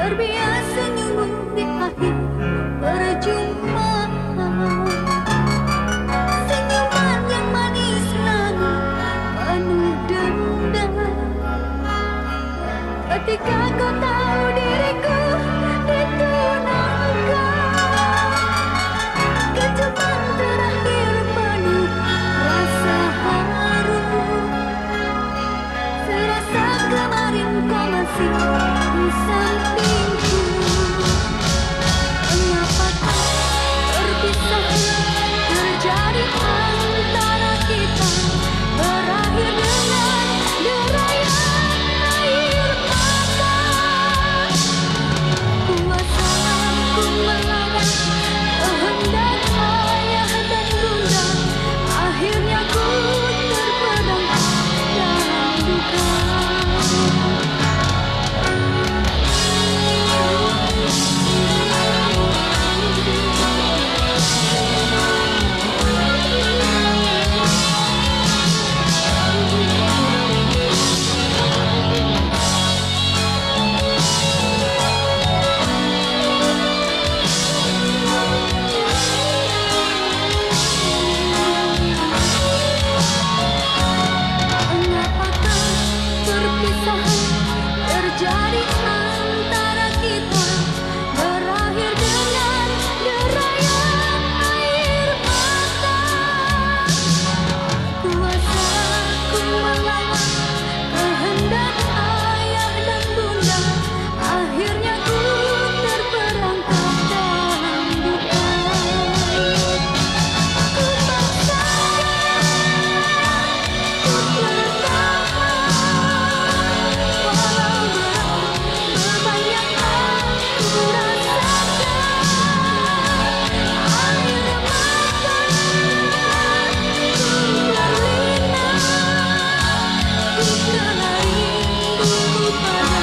terbiasa senyum di akhir perjumpaan. Senyuman yang manis lalu penuh dendam. Ketika kau tahu diriku ditunangkan, kecupan terakhir penuh rasa haru. Serasa kemarin kau masih di sampingku. Mengapakah perpisahan terjadi antara kita, berakhir dengan derayan air mata. Kuasa aku melawan kehendak ayah dan bunda, akhirnya ku terperangkap dalam duka. Mengapakah perpisahan terjadi antara kita, berakhir dengan derayan air mata. Kuasa aku melawan kehendak ayah dan bunda, akhirnya ku terperangkap dalam duka. Ku paksakan untuk bertahan, walau berat berbanyak aku rasakan. Air mata ku berlinang, ku telah rindu pada